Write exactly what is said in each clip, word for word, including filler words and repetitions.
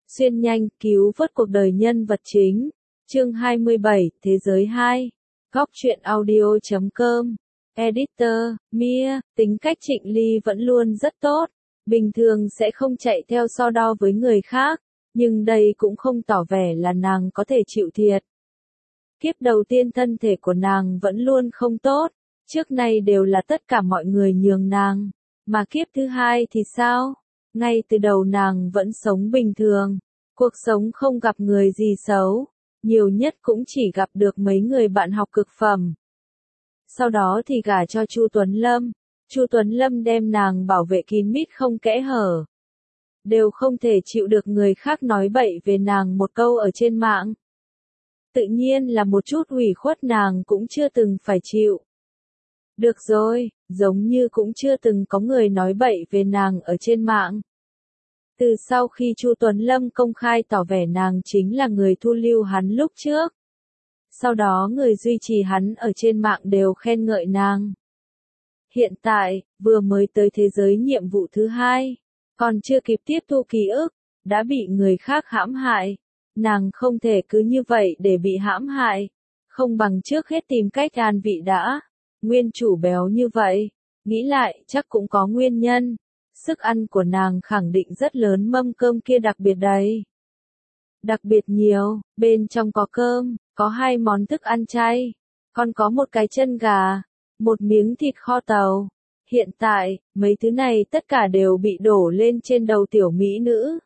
Xuyên nhanh, cứu vớt cuộc đời nhân vật chính. Chương hai mươi bảy, Thế giới hai. Góc truyện audio chấm com. Editor, Mia, tính cách Trịnh Ly vẫn luôn rất tốt. Bình thường sẽ không chạy theo so đo với người khác, nhưng đây cũng không tỏ vẻ là nàng có thể chịu thiệt. Kiếp đầu tiên thân thể của nàng vẫn luôn không tốt, trước nay đều là tất cả mọi người nhường nàng. Mà kiếp thứ hai thì sao? Ngay từ đầu nàng vẫn sống bình thường, cuộc sống không gặp người gì xấu, nhiều nhất cũng chỉ gặp được mấy người bạn học cực phẩm. Sau đó thì gả cho Chu Tuấn Lâm, Chu Tuấn Lâm đem nàng bảo vệ kín mít không kẽ hở. Đều không thể chịu được người khác nói bậy về nàng một câu ở trên mạng. Tự nhiên là một chút ủy khuất nàng cũng chưa từng phải chịu. Được rồi, giống như cũng chưa từng có người nói bậy về nàng ở trên mạng. Từ sau khi Chu Tuấn Lâm công khai tỏ vẻ nàng chính là người thu lưu hắn lúc trước. Sau đó người duy trì hắn ở trên mạng đều khen ngợi nàng. Hiện tại, vừa mới tới thế giới nhiệm vụ thứ hai, còn chưa kịp tiếp thu ký ức, đã bị người khác hãm hại. Nàng không thể cứ như vậy để bị hãm hại, không bằng trước hết tìm cách an vị đã. Nguyên chủ béo như vậy, nghĩ lại chắc cũng có nguyên nhân. Sức ăn của nàng khẳng định rất lớn, mâm cơm kia đặc biệt đầy. Đặc biệt nhiều, bên trong có cơm, có hai món thức ăn chay, còn có một cái chân gà, một miếng thịt kho tàu. Hiện tại, mấy thứ này tất cả đều bị đổ lên trên đầu tiểu mỹ nữ.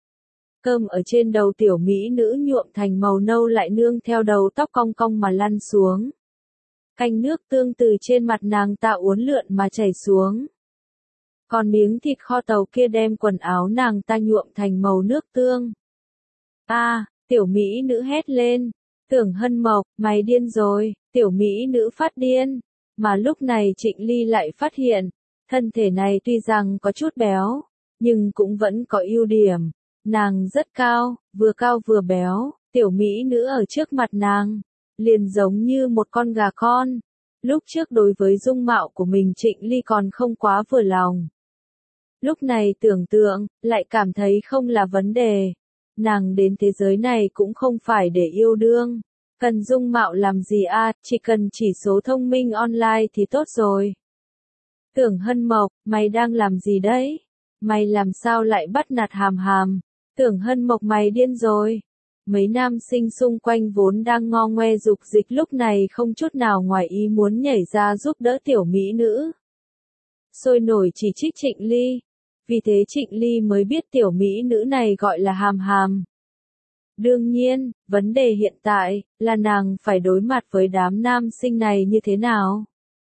Cơm ở trên đầu tiểu mỹ nữ nhuộm thành màu nâu lại nương theo đầu tóc cong cong mà lăn xuống. Canh nước tương từ trên mặt nàng tạo uốn lượn mà chảy xuống. Còn miếng thịt kho tàu kia đem quần áo nàng ta nhuộm thành màu nước tương. A, à, tiểu mỹ nữ hét lên. Tưởng Hân Mộc, mày điên rồi, tiểu mỹ nữ phát điên. Mà lúc này Trịnh Ly lại phát hiện, thân thể này tuy rằng có chút béo, nhưng cũng vẫn có ưu điểm. Nàng rất cao, vừa cao vừa béo, tiểu mỹ nữ ở trước mặt nàng, liền giống như một con gà con. Lúc trước đối với dung mạo của mình Trịnh Ly còn không quá vừa lòng. Lúc này tưởng tượng, lại cảm thấy không là vấn đề. Nàng đến thế giới này cũng không phải để yêu đương. Cần dung mạo làm gì a, à, chỉ cần chỉ số thông minh online thì tốt rồi. Tưởng Hân Mộc, mày đang làm gì đấy? Mày làm sao lại bắt nạt Hàm Hàm? Tưởng Hân Mộc mày điên rồi. Mấy nam sinh xung quanh vốn đang ngo ngoe dục dịch lúc này không chút nào ngoài ý muốn nhảy ra giúp đỡ tiểu mỹ nữ. Sôi nổi chỉ trích Trịnh Ly. Vì thế Trịnh Ly mới biết tiểu mỹ nữ này gọi là Hàm Hàm. Đương nhiên, vấn đề hiện tại là nàng phải đối mặt với đám nam sinh này như thế nào.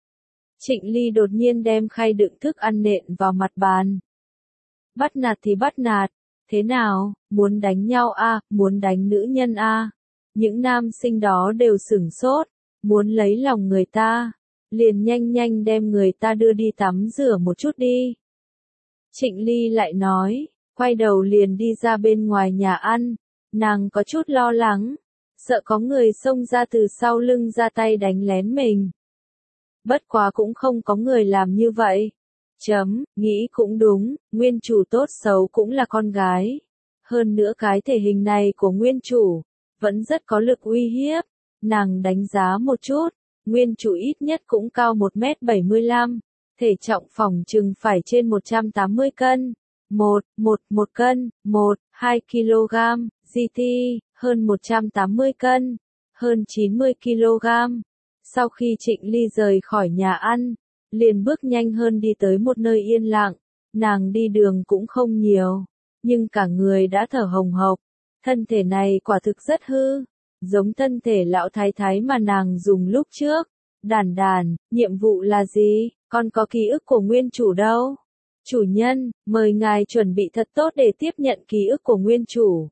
Trịnh Ly đột nhiên đem khay đựng thức ăn nện vào mặt bàn. Bắt nạt thì bắt nạt. Thế nào, muốn đánh nhau a, à, muốn đánh nữ nhân a? À? Những nam sinh đó đều sửng sốt, muốn lấy lòng người ta, liền nhanh nhanh đem người ta đưa đi tắm rửa một chút đi. Trịnh Ly lại nói, quay đầu liền đi ra bên ngoài nhà ăn, nàng có chút lo lắng, sợ có người xông ra từ sau lưng ra tay đánh lén mình. Bất quá cũng không có người làm như vậy. Chấm, nghĩ cũng đúng, nguyên chủ tốt xấu cũng là con gái. Hơn nữa cái thể hình này của nguyên chủ, vẫn rất có lực uy hiếp. Nàng đánh giá một chút, nguyên chủ ít nhất cũng cao một mét bảy mươi lăm, thể trọng phỏng chừng phải trên một trăm tám mươi cân. một, một, một cân, một, hai ki lô gam, giê tê, hơn một trăm tám mươi cân, hơn chín mươi ki lô gam. Sau khi Trịnh Ly rời khỏi nhà ăn, liền bước nhanh hơn đi tới một nơi yên lặng, nàng đi đường cũng không nhiều, nhưng cả người đã thở hồng hộc, thân thể này quả thực rất hư, giống thân thể lão thái thái mà nàng dùng lúc trước. Đàn đàn, nhiệm vụ là gì, còn có ký ức của nguyên chủ đâu? Chủ nhân, mời ngài chuẩn bị thật tốt để tiếp nhận ký ức của nguyên chủ.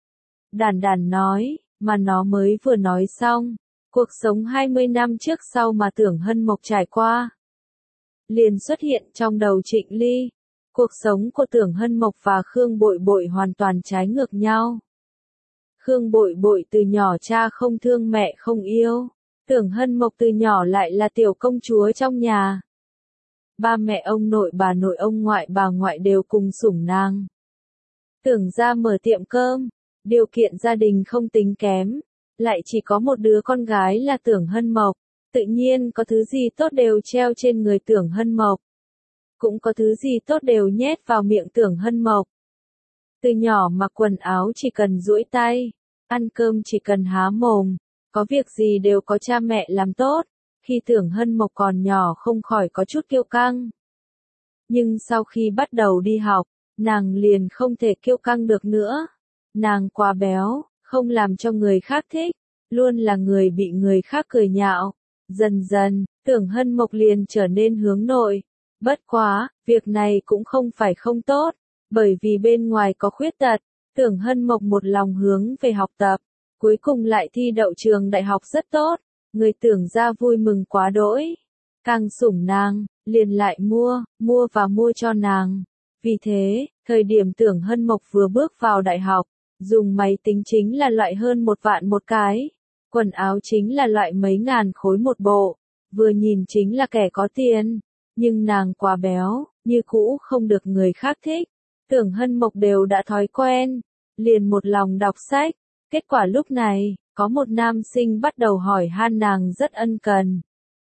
Đàn đàn nói, mà nó mới vừa nói xong, cuộc sống hai mươi năm trước sau mà Tưởng Hân Mộc trải qua liền xuất hiện trong đầu Trịnh Ly. Cuộc sống của Tưởng Hân Mộc và Khương Bội Bội hoàn toàn trái ngược nhau. Khương Bội Bội từ nhỏ cha không thương mẹ không yêu, Tưởng Hân Mộc từ nhỏ lại là tiểu công chúa trong nhà. Ba mẹ ông nội bà nội ông ngoại bà ngoại đều cùng sủng nàng. Tưởng ra mở tiệm cơm, điều kiện gia đình không tính kém, lại chỉ có một đứa con gái là Tưởng Hân Mộc, tự nhiên có thứ gì tốt đều treo trên người Tưởng Hân Mộc. Cũng có thứ gì tốt đều nhét vào miệng Tưởng Hân Mộc. Từ nhỏ mặc quần áo chỉ cần duỗi tay, ăn cơm chỉ cần há mồm, có việc gì đều có cha mẹ làm tốt, khi Tưởng Hân Mộc còn nhỏ không khỏi có chút kiêu căng. Nhưng sau khi bắt đầu đi học, nàng liền không thể kiêu căng được nữa. Nàng quá béo, không làm cho người khác thích, luôn là người bị người khác cười nhạo. Dần dần, Tưởng Hân Mộc liền trở nên hướng nội. Bất quá, việc này cũng không phải không tốt, bởi vì bên ngoài có khuyết tật, Tưởng Hân Mộc một lòng hướng về học tập, cuối cùng lại thi đậu trường đại học rất tốt, người Tưởng gia vui mừng quá đỗi. Càng sủng nàng, liền lại mua, mua và mua cho nàng. Vì thế, thời điểm Tưởng Hân Mộc vừa bước vào đại học, dùng máy tính chính là loại hơn một vạn một cái, quần áo chính là loại mấy ngàn khối một bộ, vừa nhìn chính là kẻ có tiền, nhưng nàng quá béo, như cũ không được người khác thích. Tưởng Hân Mộc đều đã thói quen, liền một lòng đọc sách, kết quả lúc này, có một nam sinh bắt đầu hỏi han nàng rất ân cần.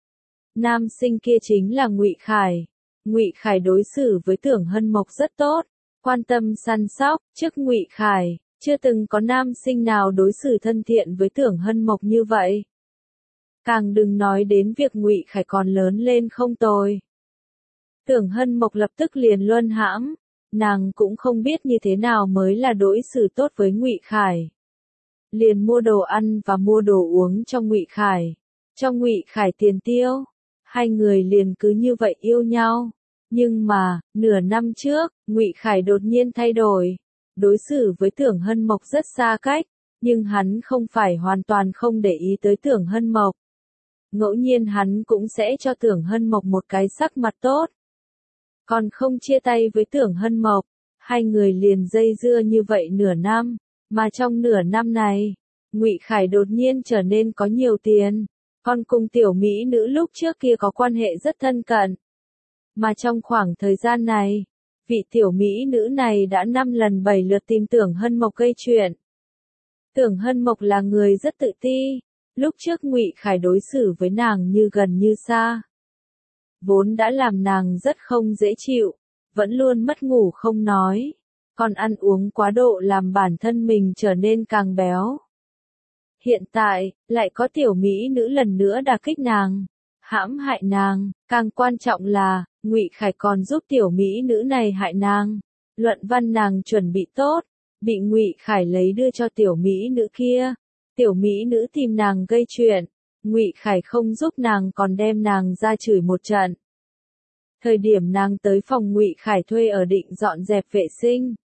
Nam sinh kia chính là Ngụy Khải. Ngụy Khải đối xử với Tưởng Hân Mộc rất tốt, quan tâm săn sóc, trước Ngụy Khải, chưa từng có nam sinh nào đối xử thân thiện với Tưởng Hân Mộc như vậy. Càng đừng nói đến việc Ngụy Khải còn lớn lên không tồi. Tưởng Hân Mộc lập tức liền luân hãm, nàng cũng không biết như thế nào mới là đối xử tốt với Ngụy Khải. Liền mua đồ ăn và mua đồ uống cho Ngụy Khải, cho Ngụy Khải tiền tiêu. Hai người liền cứ như vậy yêu nhau. Nhưng mà, nửa năm trước, Ngụy Khải đột nhiên thay đổi, đối xử với Tưởng Hân Mộc rất xa cách, nhưng hắn không phải hoàn toàn không để ý tới Tưởng Hân Mộc. Ngẫu nhiên hắn cũng sẽ cho Tưởng Hân Mộc một cái sắc mặt tốt. Còn không chia tay với Tưởng Hân Mộc, hai người liền dây dưa như vậy nửa năm, mà trong nửa năm này, Ngụy Khải đột nhiên trở nên có nhiều tiền, còn cùng tiểu mỹ nữ lúc trước kia có quan hệ rất thân cận. Mà trong khoảng thời gian này, vị tiểu mỹ nữ này đã năm lần bảy lượt tìm Tưởng Hân Mộc gây chuyện. Tưởng Hân Mộc là người rất tự ti, lúc trước Ngụy Khải đối xử với nàng như gần như xa. Vốn đã làm nàng rất không dễ chịu, vẫn luôn mất ngủ không nói, còn ăn uống quá độ làm bản thân mình trở nên càng béo. Hiện tại, lại có tiểu mỹ nữ lần nữa đả kích nàng, hãm hại nàng, càng quan trọng là, Ngụy Khải còn giúp tiểu mỹ nữ này hại nàng. Luận văn nàng chuẩn bị tốt, bị Ngụy Khải lấy đưa cho tiểu mỹ nữ kia. Tiểu mỹ nữ tìm nàng gây chuyện, Ngụy Khải không giúp nàng còn đem nàng ra chửi một trận. Thời điểm nàng tới phòng Ngụy Khải thuê ở định dọn dẹp vệ sinh,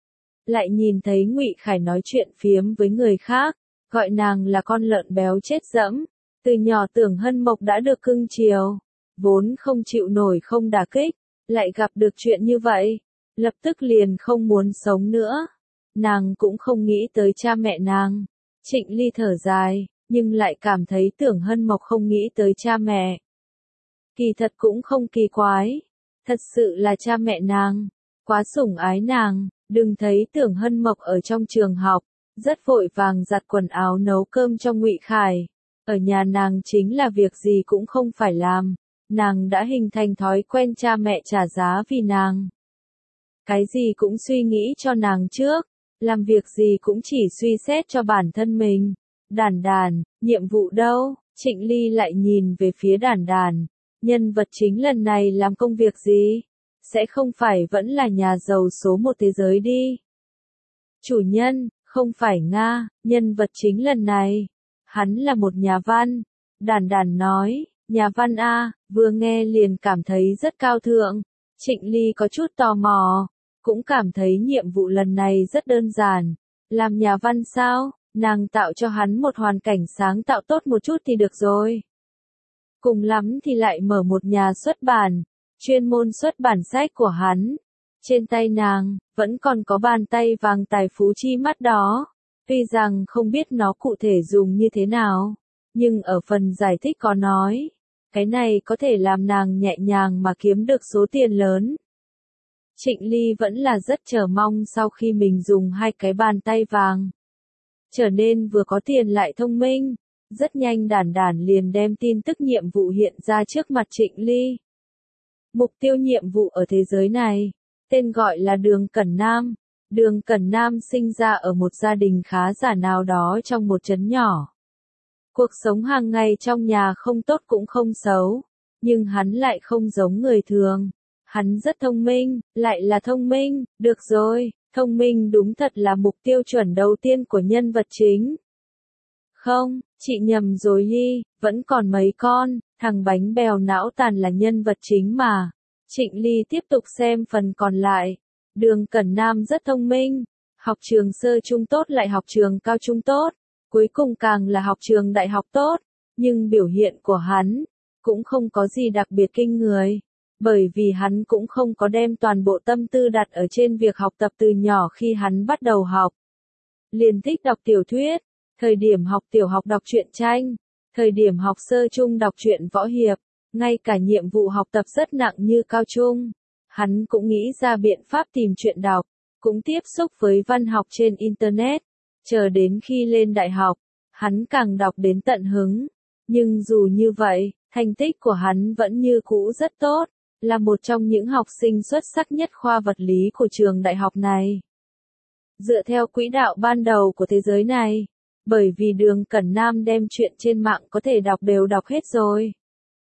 lại nhìn thấy Ngụy Khải nói chuyện phiếm với người khác, gọi nàng là con lợn béo chết dẫm. Từ nhỏ Tưởng Hân Mộc đã được cưng chiều, vốn không chịu nổi không đả kích, lại gặp được chuyện như vậy, lập tức liền không muốn sống nữa. Nàng cũng không nghĩ tới cha mẹ nàng. Trịnh Ly thở dài, nhưng lại cảm thấy Tưởng Hân Mộc không nghĩ tới cha mẹ. Kỳ thật cũng không kỳ quái, thật sự là cha mẹ nàng, quá sủng ái nàng. Đừng thấy Tưởng Hân Mộc ở trong trường học, rất vội vàng giặt quần áo nấu cơm cho Ngụy Khải. Ở nhà nàng chính là việc gì cũng không phải làm, nàng đã hình thành thói quen cha mẹ trả giá vì nàng. Cái gì cũng suy nghĩ cho nàng trước, làm việc gì cũng chỉ suy xét cho bản thân mình. Đản Đản, nhiệm vụ đâu? Trịnh Ly lại nhìn về phía Đản Đản, nhân vật chính lần này làm công việc gì? Sẽ không phải vẫn là nhà giàu số một thế giới đi. Chủ nhân, không phải Nga, nhân vật chính lần này. Hắn là một nhà văn. Đản Đản nói, nhà văn a, vừa nghe liền cảm thấy rất cao thượng. Trịnh Ly có chút tò mò, cũng cảm thấy nhiệm vụ lần này rất đơn giản. Làm nhà văn sao? Nàng tạo cho hắn một hoàn cảnh sáng tạo tốt một chút thì được rồi. Cùng lắm thì lại mở một nhà xuất bản, chuyên môn xuất bản sách của hắn. Trên tay nàng, vẫn còn có bàn tay vàng tài phú chi mắt đó. Tuy rằng không biết nó cụ thể dùng như thế nào, nhưng ở phần giải thích có nói, cái này có thể làm nàng nhẹ nhàng mà kiếm được số tiền lớn. Trịnh Ly vẫn là rất chờ mong sau khi mình dùng hai cái bàn tay vàng. Trở nên vừa có tiền lại thông minh, rất nhanh đản đản liền đem tin tức nhiệm vụ hiện ra trước mặt Trịnh Ly. Mục tiêu nhiệm vụ ở thế giới này, tên gọi là Đường Cẩn Nam. Đường Cẩn Nam sinh ra ở một gia đình khá giả nào đó trong một trấn nhỏ. Cuộc sống hàng ngày trong nhà không tốt cũng không xấu, nhưng hắn lại không giống người thường. Hắn rất thông minh, lại là thông minh, được rồi, thông minh đúng thật là mục tiêu chuẩn đầu tiên của nhân vật chính. Không, chị nhầm rồi Ly, vẫn còn mấy con, thằng bánh bèo não tàn là nhân vật chính mà. Trịnh Ly tiếp tục xem phần còn lại. Đường Cẩn Nam rất thông minh, học trường sơ trung tốt lại học trường cao trung tốt, cuối cùng càng là học trường đại học tốt, nhưng biểu hiện của hắn cũng không có gì đặc biệt kinh người, bởi vì hắn cũng không có đem toàn bộ tâm tư đặt ở trên việc học tập từ nhỏ khi hắn bắt đầu học. Liền thích đọc tiểu thuyết, thời điểm học tiểu học đọc truyện tranh, thời điểm học sơ trung đọc truyện võ hiệp, ngay cả nhiệm vụ học tập rất nặng như cao trung. Hắn cũng nghĩ ra biện pháp tìm truyện đọc, cũng tiếp xúc với văn học trên Internet. Chờ đến khi lên đại học, hắn càng đọc đến tận hứng. Nhưng dù như vậy, thành tích của hắn vẫn như cũ rất tốt, là một trong những học sinh xuất sắc nhất khoa vật lý của trường đại học này. Dựa theo quỹ đạo ban đầu của thế giới này, bởi vì Đường Cẩn Nam đem chuyện trên mạng có thể đọc đều đọc hết rồi.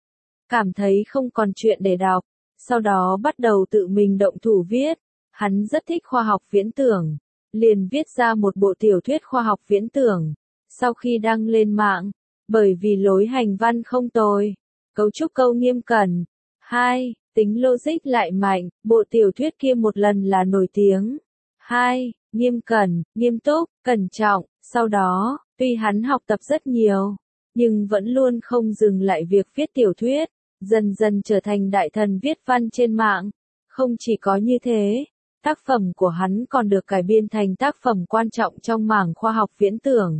Cảm thấy không còn chuyện để đọc. Sau đó bắt đầu tự mình động thủ viết, hắn rất thích khoa học viễn tưởng, liền viết ra một bộ tiểu thuyết khoa học viễn tưởng. Sau khi đăng lên mạng, bởi vì lối hành văn không tồi, cấu trúc câu nghiêm cẩn, hai, tính logic lại mạnh, bộ tiểu thuyết kia một lần là nổi tiếng. hai, nghiêm cẩn, nghiêm túc, cẩn trọng, sau đó, tuy hắn học tập rất nhiều, nhưng vẫn luôn không dừng lại việc viết tiểu thuyết. Dần dần trở thành đại thần viết văn trên mạng. Không chỉ có như thế, tác phẩm của hắn còn được cải biên thành tác phẩm quan trọng trong mảng khoa học viễn tưởng.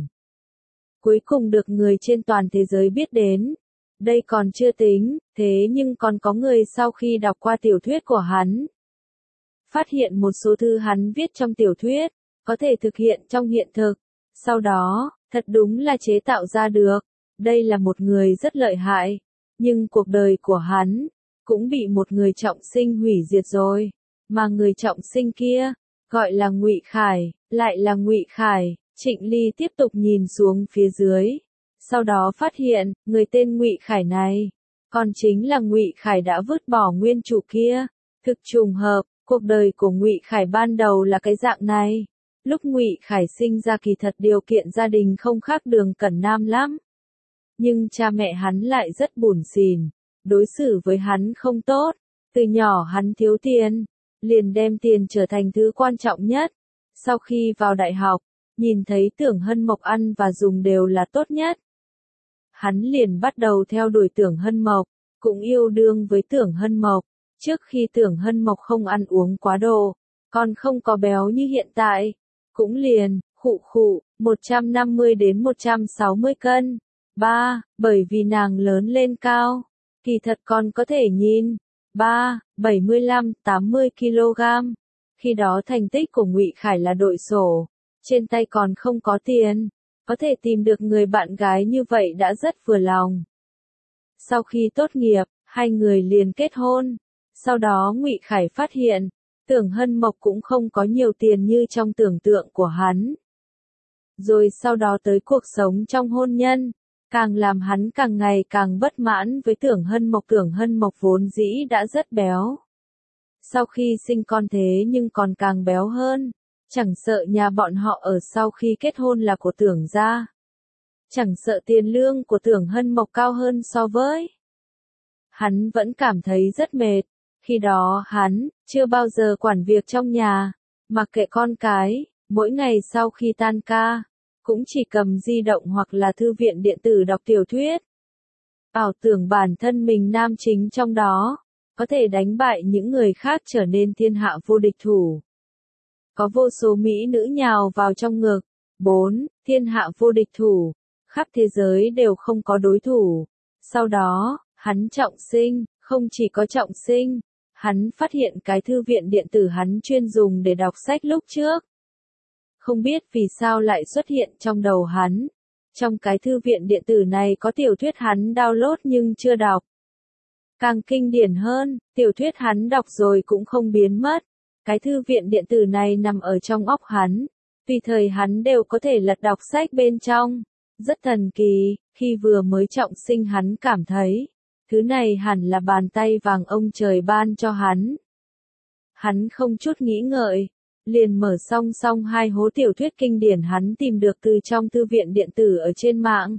Cuối cùng được người trên toàn thế giới biết đến. Đây còn chưa tính, thế nhưng còn có người sau khi đọc qua tiểu thuyết của hắn, phát hiện một số thư hắn viết trong tiểu thuyết, có thể thực hiện trong hiện thực. Sau đó, thật đúng là chế tạo ra được. Đây là một người rất lợi hại. Nhưng cuộc đời của hắn cũng bị một người trọng sinh hủy diệt rồi, mà người trọng sinh kia gọi là Ngụy Khải, lại là Ngụy Khải. Trịnh Ly tiếp tục nhìn xuống phía dưới, sau đó phát hiện người tên Ngụy Khải này còn chính là Ngụy Khải đã vứt bỏ nguyên chủ kia. Thực trùng hợp, cuộc đời của Ngụy Khải ban đầu là cái dạng này. Lúc Ngụy Khải sinh ra kỳ thật điều kiện gia đình không khác Đường Cẩn Nam lắm. Nhưng cha mẹ hắn lại rất bủn xỉn, đối xử với hắn không tốt. Từ nhỏ hắn thiếu tiền, liền đem tiền trở thành thứ quan trọng nhất. Sau khi vào đại học, nhìn thấy Tưởng Hân Mộc ăn và dùng đều là tốt nhất. Hắn liền bắt đầu theo đuổi Tưởng Hân Mộc, cũng yêu đương với Tưởng Hân Mộc. Trước khi Tưởng Hân Mộc không ăn uống quá độ, còn không có béo như hiện tại, cũng liền, khụ khụ, một trăm năm mươi đến một trăm sáu mươi cân. ba. Bởi vì nàng lớn lên cao, kỳ thật còn có thể nhìn. ba. bảy mươi lăm, tám mươi ki lô gam. Khi đó thành tích của Ngụy Khải là đội sổ, trên tay còn không có tiền, có thể tìm được người bạn gái như vậy đã rất vừa lòng. Sau khi tốt nghiệp, hai người liền kết hôn. Sau đó Ngụy Khải phát hiện, Tưởng Hân Mộc cũng không có nhiều tiền như trong tưởng tượng của hắn. Rồi sau đó tới cuộc sống trong hôn nhân, càng làm hắn càng ngày càng bất mãn với Tưởng Hân Mộc. Tưởng Hân Mộc vốn dĩ đã rất béo. Sau khi sinh con thế nhưng còn càng béo hơn. Chẳng sợ nhà bọn họ ở sau khi kết hôn là của Tưởng gia. Chẳng sợ tiền lương của Tưởng Hân Mộc cao hơn so với. Hắn vẫn cảm thấy rất mệt. Khi đó hắn chưa bao giờ quản việc trong nhà, mặc kệ con cái, mỗi ngày sau khi tan ca, cũng chỉ cầm di động hoặc là thư viện điện tử đọc tiểu thuyết. Ảo tưởng bản thân mình nam chính trong đó, có thể đánh bại những người khác trở nên thiên hạ vô địch thủ. Có vô số mỹ nữ nhào vào trong ngực. bốn. Thiên hạ vô địch thủ, khắp thế giới đều không có đối thủ. Sau đó, hắn trọng sinh, không chỉ có trọng sinh, Hắn phát hiện cái thư viện điện tử hắn chuyên dùng để đọc sách lúc trước. Không biết vì sao lại xuất hiện trong đầu hắn. Trong cái thư viện điện tử này có tiểu thuyết hắn download nhưng chưa đọc. Càng kinh điển hơn, tiểu thuyết hắn đọc rồi cũng không biến mất. Cái thư viện điện tử này nằm ở trong óc hắn. Tùy thời hắn đều có thể lật đọc sách bên trong. Rất thần kỳ, khi vừa mới trọng sinh hắn cảm thấy, thứ này hẳn là bàn tay vàng ông trời ban cho hắn. Hắn không chút nghĩ ngợi, liền mở song song hai hố tiểu thuyết kinh điển hắn tìm được từ trong thư viện điện tử ở trên mạng.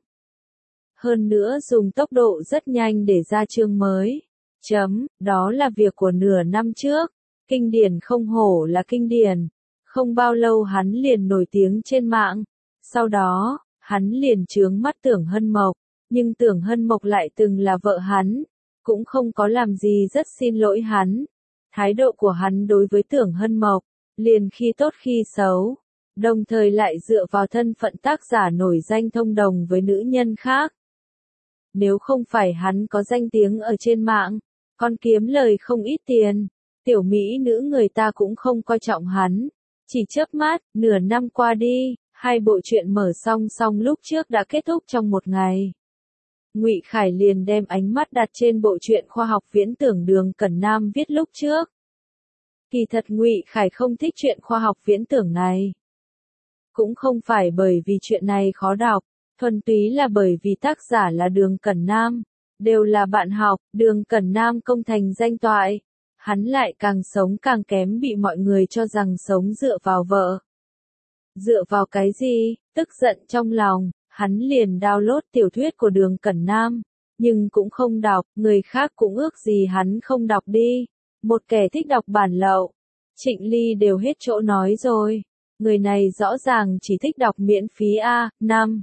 Hơn nữa dùng tốc độ rất nhanh để ra chương mới. Chấm, đó là việc của nửa năm trước. Kinh điển không hổ là kinh điển. Không bao lâu hắn liền nổi tiếng trên mạng. Sau đó, hắn liền chướng mắt Tưởng Hân Mộc. Nhưng Tưởng Hân Mộc lại từng là vợ hắn. Cũng không có làm gì rất xin lỗi hắn. Thái độ của hắn đối với Tưởng Hân Mộc, liền khi tốt khi xấu. Đồng thời lại dựa vào thân phận tác giả nổi danh thông đồng với nữ nhân khác. Nếu không phải hắn có danh tiếng ở trên mạng, còn kiếm lời không ít tiền, tiểu mỹ nữ người ta cũng không coi trọng hắn. Chỉ chớp mắt, nửa năm qua đi, hai bộ truyện mở song song lúc trước đã kết thúc trong một ngày. Ngụy Khải liền đem ánh mắt đặt trên bộ truyện khoa học viễn tưởng Đường Cẩn Nam viết lúc trước. Kỳ thật Ngụy Khải không thích chuyện khoa học viễn tưởng này. Cũng không phải bởi vì chuyện này khó đọc, thuần túy là bởi vì tác giả là Đường Cẩn Nam, đều là bạn học. Đường Cẩn Nam công thành danh toại, hắn lại càng sống càng kém, bị mọi người cho rằng sống dựa vào vợ. Dựa vào cái gì? Tức giận trong lòng, hắn liền download tiểu thuyết của Đường Cẩn Nam, nhưng cũng không đọc, người khác cũng ước gì hắn không đọc đi. Một kẻ thích đọc bản lậu, Trịnh Ly đều hết chỗ nói rồi. Người này rõ ràng chỉ thích đọc miễn phí a. Năm.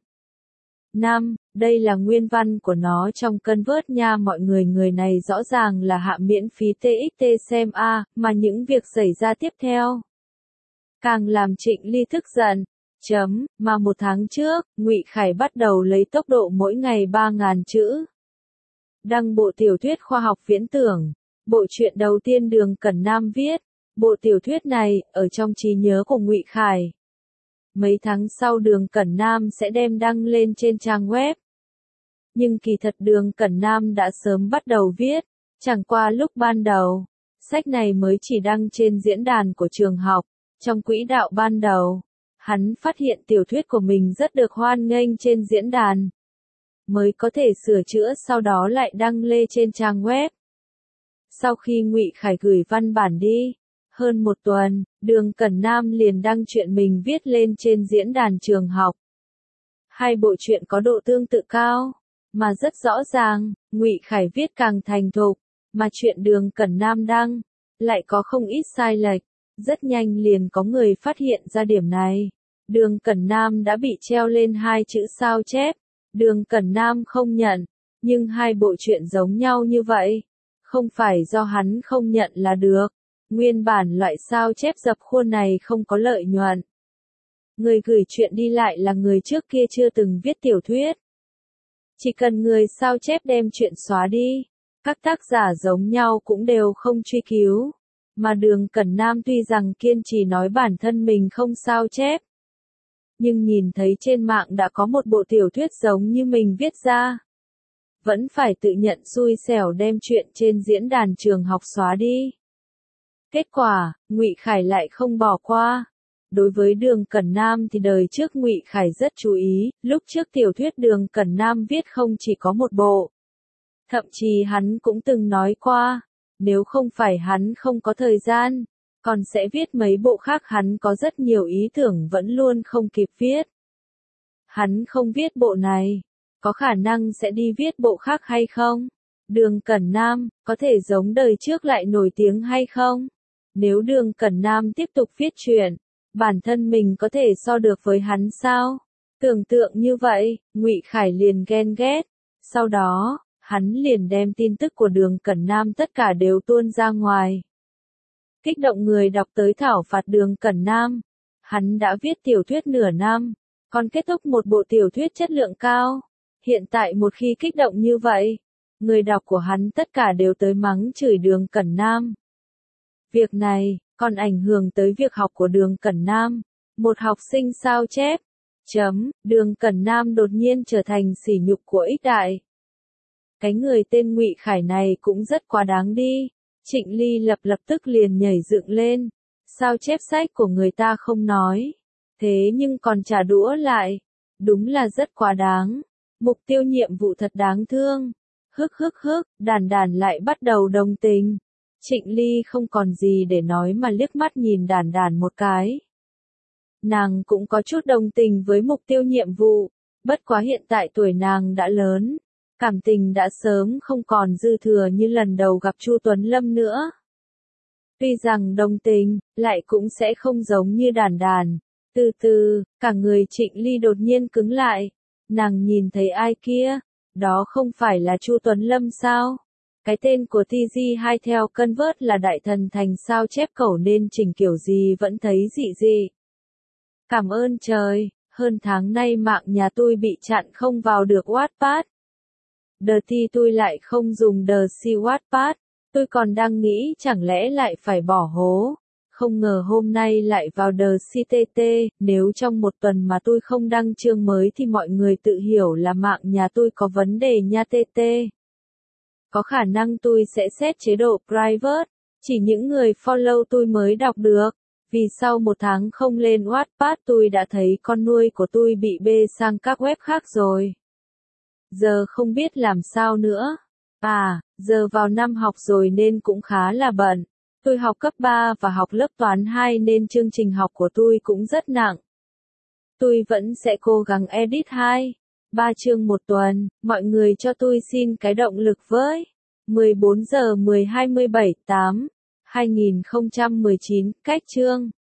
Năm, đây là nguyên văn của nó trong cân vớt nha mọi người. Người này rõ ràng là hạ miễn phí tê ích tê xem a, mà những việc xảy ra tiếp theo càng làm Trịnh Ly tức giận. Chấm, mà một tháng trước, Ngụy Khải bắt đầu lấy tốc độ mỗi ngày ba nghìn chữ. Đăng bộ tiểu thuyết khoa học viễn tưởng, bộ truyện đầu tiên Đường Cẩn Nam viết. Bộ tiểu thuyết này, ở trong trí nhớ của Ngụy Khải. Mấy tháng sau Đường Cẩn Nam sẽ đem đăng lên trên trang web. Nhưng kỳ thật Đường Cẩn Nam đã sớm bắt đầu viết, chẳng qua lúc ban đầu, sách này mới chỉ đăng trên diễn đàn của trường học. Trong quỹ đạo ban đầu, hắn phát hiện tiểu thuyết của mình rất được hoan nghênh trên diễn đàn. Mới có thể sửa chữa sau đó lại đăng lên trên trang web. Sau khi Ngụy Khải gửi văn bản đi, hơn một tuần, Đường Cẩn Nam liền đăng chuyện mình viết lên trên diễn đàn trường học. Hai bộ truyện có độ tương tự cao, mà rất rõ ràng, Ngụy Khải viết càng thành thục, mà chuyện Đường Cẩn Nam đăng lại có không ít sai lệch. Rất nhanh liền có người phát hiện ra điểm này. Đường Cẩn Nam đã bị treo lên hai chữ sao chép. Đường Cẩn Nam không nhận, nhưng hai bộ truyện giống nhau như vậy, không phải do hắn không nhận là được. Nguyên bản loại sao chép dập khuôn này không có lợi nhuận. Người gửi chuyện đi lại là người trước kia chưa từng viết tiểu thuyết. Chỉ cần người sao chép đem chuyện xóa đi, các tác giả giống nhau cũng đều không truy cứu. Mà Đường Cẩn Nam tuy rằng kiên trì nói bản thân mình không sao chép, nhưng nhìn thấy trên mạng đã có một bộ tiểu thuyết giống như mình viết ra, vẫn phải tự nhận xui xẻo đem chuyện trên diễn đàn trường học xóa đi. Kết quả, Ngụy Khải lại không bỏ qua. Đối với Đường Cẩn Nam thì đời trước Ngụy Khải rất chú ý, lúc trước tiểu thuyết Đường Cẩn Nam viết không chỉ có một bộ. Thậm chí hắn cũng từng nói qua, nếu không phải hắn không có thời gian, còn sẽ viết mấy bộ khác. Hắn có rất nhiều ý tưởng vẫn luôn không kịp viết. Hắn không viết bộ này, có khả năng sẽ đi viết bộ khác hay không? Đường Cẩn Nam, có thể giống đời trước lại nổi tiếng hay không? Nếu Đường Cẩn Nam tiếp tục viết truyện, bản thân mình có thể so được với hắn sao? Tưởng tượng như vậy, Ngụy Khải liền ghen ghét. Sau đó, hắn liền đem tin tức của Đường Cẩn Nam tất cả đều tuôn ra ngoài. Kích động người đọc tới thảo phạt Đường Cẩn Nam. Hắn đã viết tiểu thuyết nửa năm, còn kết thúc một bộ tiểu thuyết chất lượng cao. Hiện tại một khi kích động như vậy, người đọc của hắn tất cả đều tới mắng chửi Đường Cẩn Nam. Việc này còn ảnh hưởng tới việc học của Đường Cẩn Nam, một học sinh sao chép. Chấm, Đường Cẩn Nam đột nhiên trở thành sỉ nhục của ích đại. Cái người tên Ngụy Khải này cũng rất quá đáng đi. Trịnh Ly lập lập tức liền nhảy dựng lên. Sao chép sách của người ta không nói. Thế nhưng còn trả đũa lại. Đúng là rất quá đáng. Mục tiêu nhiệm vụ thật đáng thương. Hức hức hức, Đàn Đàn lại bắt đầu đồng tình. Trịnh Ly không còn gì để nói mà liếc mắt nhìn Đàn Đàn một cái. Nàng cũng có chút đồng tình với mục tiêu nhiệm vụ. Bất quá hiện tại tuổi nàng đã lớn. Cảm tình đã sớm không còn dư thừa như lần đầu gặp Chu Tuấn Lâm nữa. Tuy rằng đồng tình, lại cũng sẽ không giống như Đàn Đàn. Từ từ, cả người Trịnh Ly đột nhiên cứng lại. Nàng nhìn thấy ai kia? Đó không phải là Chu Tuấn Lâm sao? Cái tên của tê giê hai theo Convert là đại thần thành sao chép cẩu nên chỉnh kiểu gì vẫn thấy dị dị. Cảm ơn trời, hơn tháng nay mạng nhà tôi bị chặn không vào được Wattpad. Đờ ti tôi lại không dùng đờ si Wattpad, tôi còn đang nghĩ chẳng lẽ lại phải bỏ hố. Không ngờ hôm nay lại vào đờ si tê tê, nếu trong một tuần mà tôi không đăng chương mới thì mọi người tự hiểu là mạng nhà tôi có vấn đề nha tê tê. Có khả năng tôi sẽ set chế độ private, chỉ những người follow tôi mới đọc được. Vì sau một tháng không lên Wattpad tôi đã thấy con nuôi của tôi bị bê sang các web khác rồi. Giờ không biết làm sao nữa. À, giờ vào năm học rồi nên cũng khá là bận. Tôi học cấp ba và học lớp toán hai nên chương trình học của tôi cũng rất nặng. Tôi vẫn sẽ cố gắng edit hai, ba chương một tuần, mọi người cho tôi xin cái động lực với. mười bốn giờ mười hai mươi bảy tám hai nghìn không trăm mười chín, cách chương.